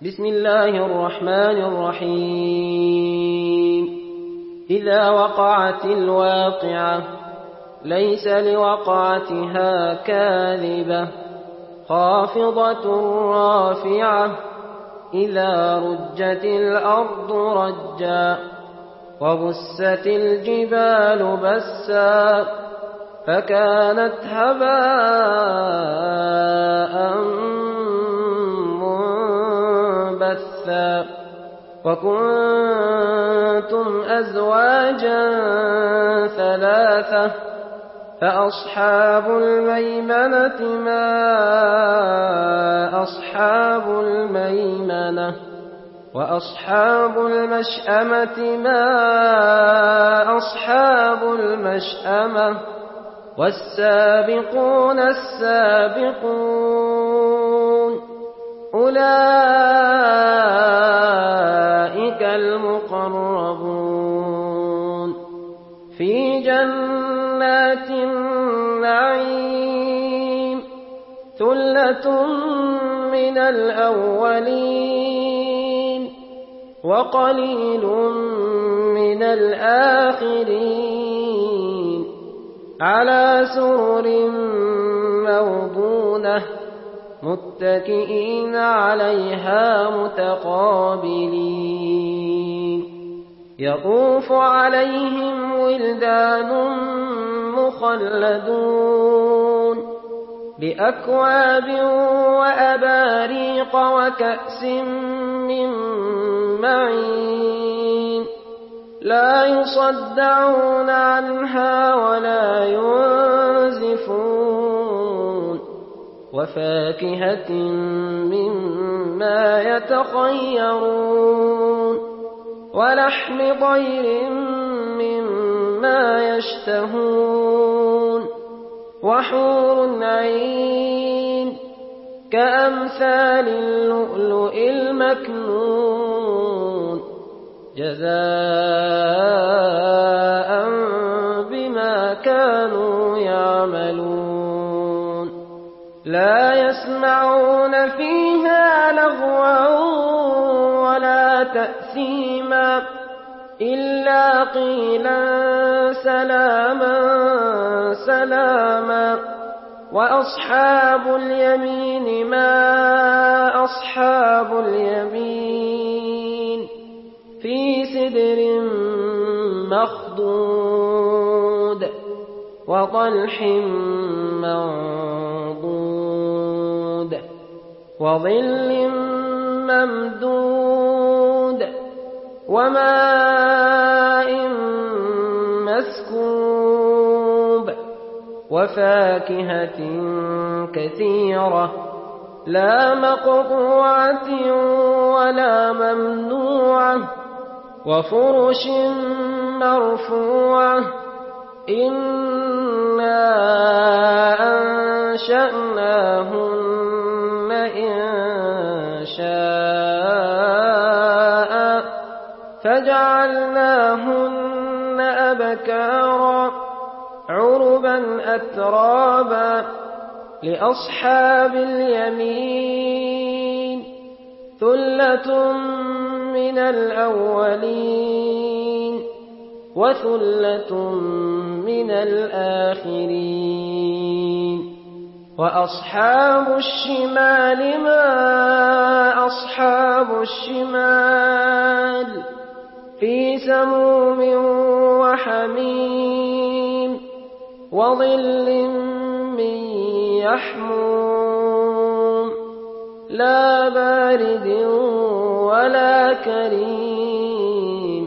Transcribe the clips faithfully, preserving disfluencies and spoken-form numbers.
بسم الله الرحمن الرحيم إذا وقعت الواقعة ليس لوقعتها كاذبة خافضة رافعة إذا رجت الأرض رجا وبست الجبال بسا فكانت هباء منبثا وكنتم أزواجا ثلاثة فأصحاب الميمنة ما أصحاب الميمنة وأصحاب المشأمة ما أصحاب المشأمة والسابقون السابقون أولئك المقربون في جنات النعيم ثلة من الأولين وقليل من الآخرين على سرر موضونة متكئين عليها متقابلين يطوف عليهم ولدان مخلدون بأكواب وأباريق وكأس من معين لا يصدعون عنها ولا ينزفون وفاكهة مما يتخيرون ولحم طير مما يشتهون وحور عين كأمثال اللؤلؤ المكنون جزاء بما كانوا يعملون لا يسمعون فيها لغوا ولا تأثيما إلا قيلا سلاما سلاما وأصحاب اليمين ما أصحاب اليمين في سدر مخضود وطلح منضود وظل ممدود وماء مسكوب وفاكهة كثيرة لا مقطوعة ولا ممنوعة وفرش مرفوعة إنا أنشأناهن إنشاء فجعلناهن أبكارا عربا أترابا لأصحاب اليمين ثلة من الأولين وثلة من الآخرين وأصحاب الشمال ما أصحاب الشمال في سموم وحميم وظل من يحموم لا بارد ولا كريم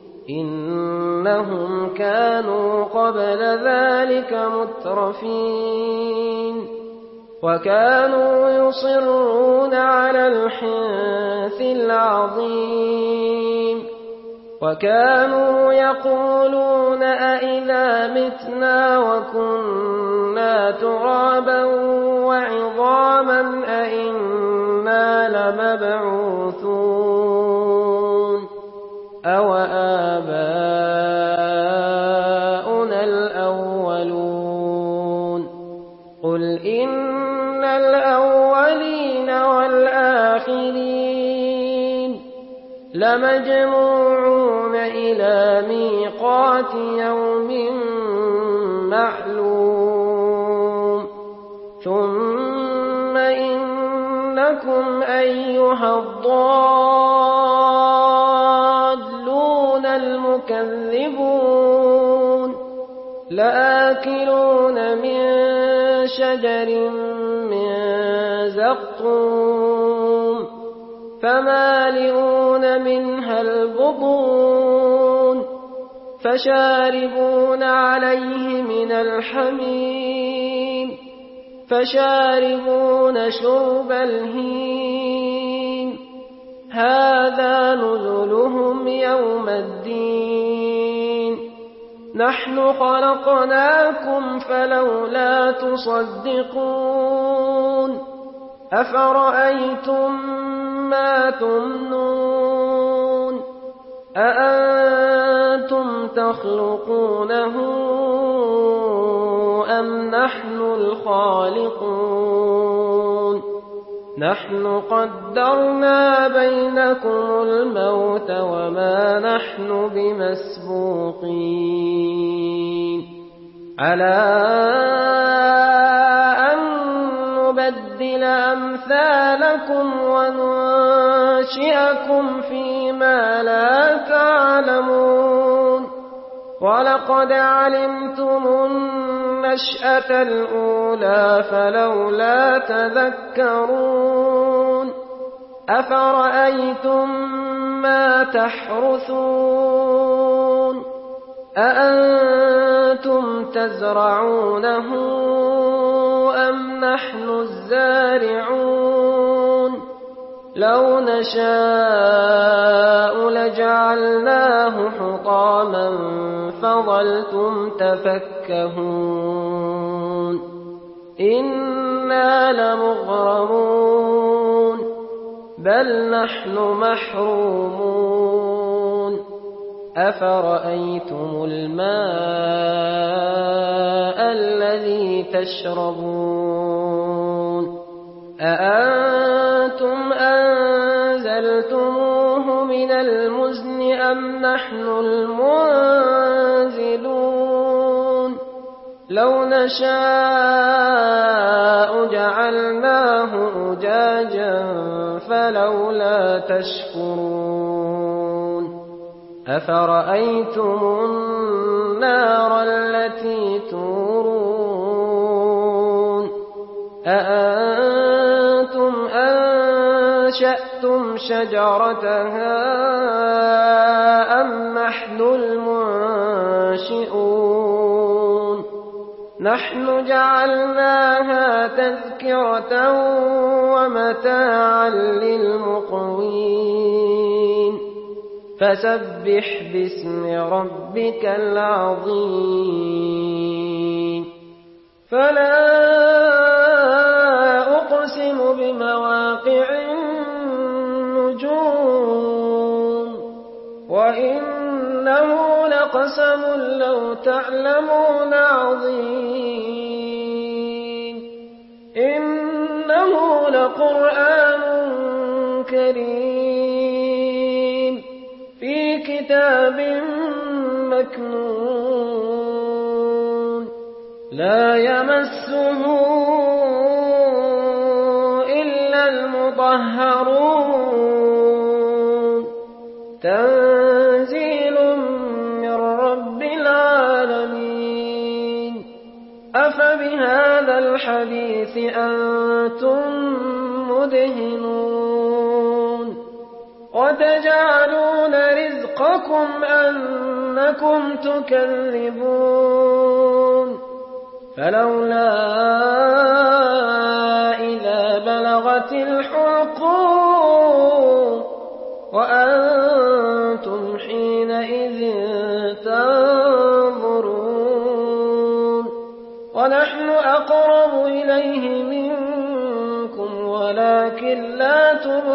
إنهم كانوا قبل ذلك مترفين وكانوا يصرون على الحنث العظيم وكانوا يقولون أئذا متنا وكنا ترابا وعظاما أئنا لمبعوثون أو آباؤنا الأولون قل إن الأولين والآخرين لمجموعون إلى ميقات يوم معلوم ثم إنكم أيها الضالون المكذبون لآكلون من شجر من زقوم فمالئون منها البطون فشاربون عليه من الحميم فشاربون شرب الهيم هذا نزلهم يوم الدين نحن خلقناكم فلولا تصدقون أفرأيتم ما تمنون أأنتم تخلقونه أم نحن الخالقون نحن قدرنا بينكم الموت وما نحن بمسبوقين على أن نبدل أمثالكم وننشئكم فيما لا تعلمون ولقد علمتم النشأة الأولى فلولا تذكرون أفرأيتم ما تحرثون أأنتم تزرعونه أم نحن الزارعون لو نشاء لجعلناه حطاما فظلتم تفكهون إنا لمغرمون بل نحن محرومون أفرأيتم الماء الذي تشربون أأنتم أنزلتموه من المزن أم نحن المنزلون لو نشاء جعلناه أجاجا فلولا تشكرون أفرأيتم النار التي تورون أأنتم أنشأتم شجرتها أم نحن المنشئون نحن جعلناها تذكرة ومتاعا للمقوين فسبح باسم ربك العظيم فلا أقسم بمواقع النجوم وإنه لقسم لو تعلمون عظيم إنه لقرآن كريم في كتاب مكنون لا يمسه إلا المطهرون تنزيل من رب العالمين أفبهذا الحديث أنتم مدهنون وتجعلون رزقكم أنكم تكذبون فلولا إذا بلغت الحلقوم وأنتم حينئذ تنظرون ونحن أقرب إليه منكم ولكن لا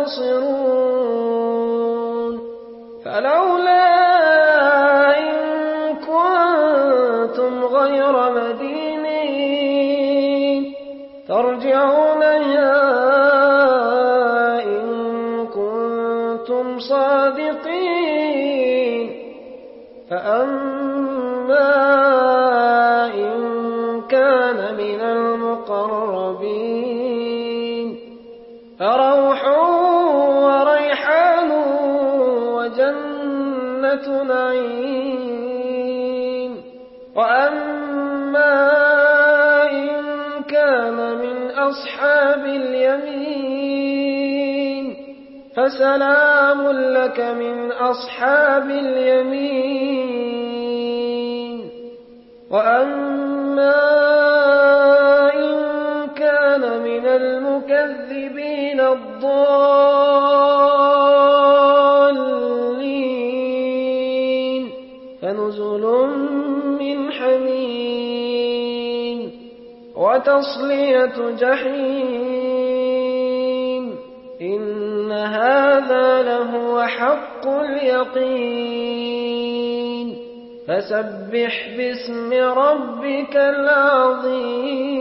تبصرون فلولا إن كنتم غير مدينين ترجعونها إن كنتم كنتم صادقين فأما إن كان من المقربين فروح وريحان وجنة نعيم وأما إن كان من أصحاب اليمين فسلام لك من أصحاب اليمين وأما إن كان من المكذبين الضالين فنزل من حميم وتصلية جحيم إن هذا لهو حق اليقين فسبح باسم ربك العظيم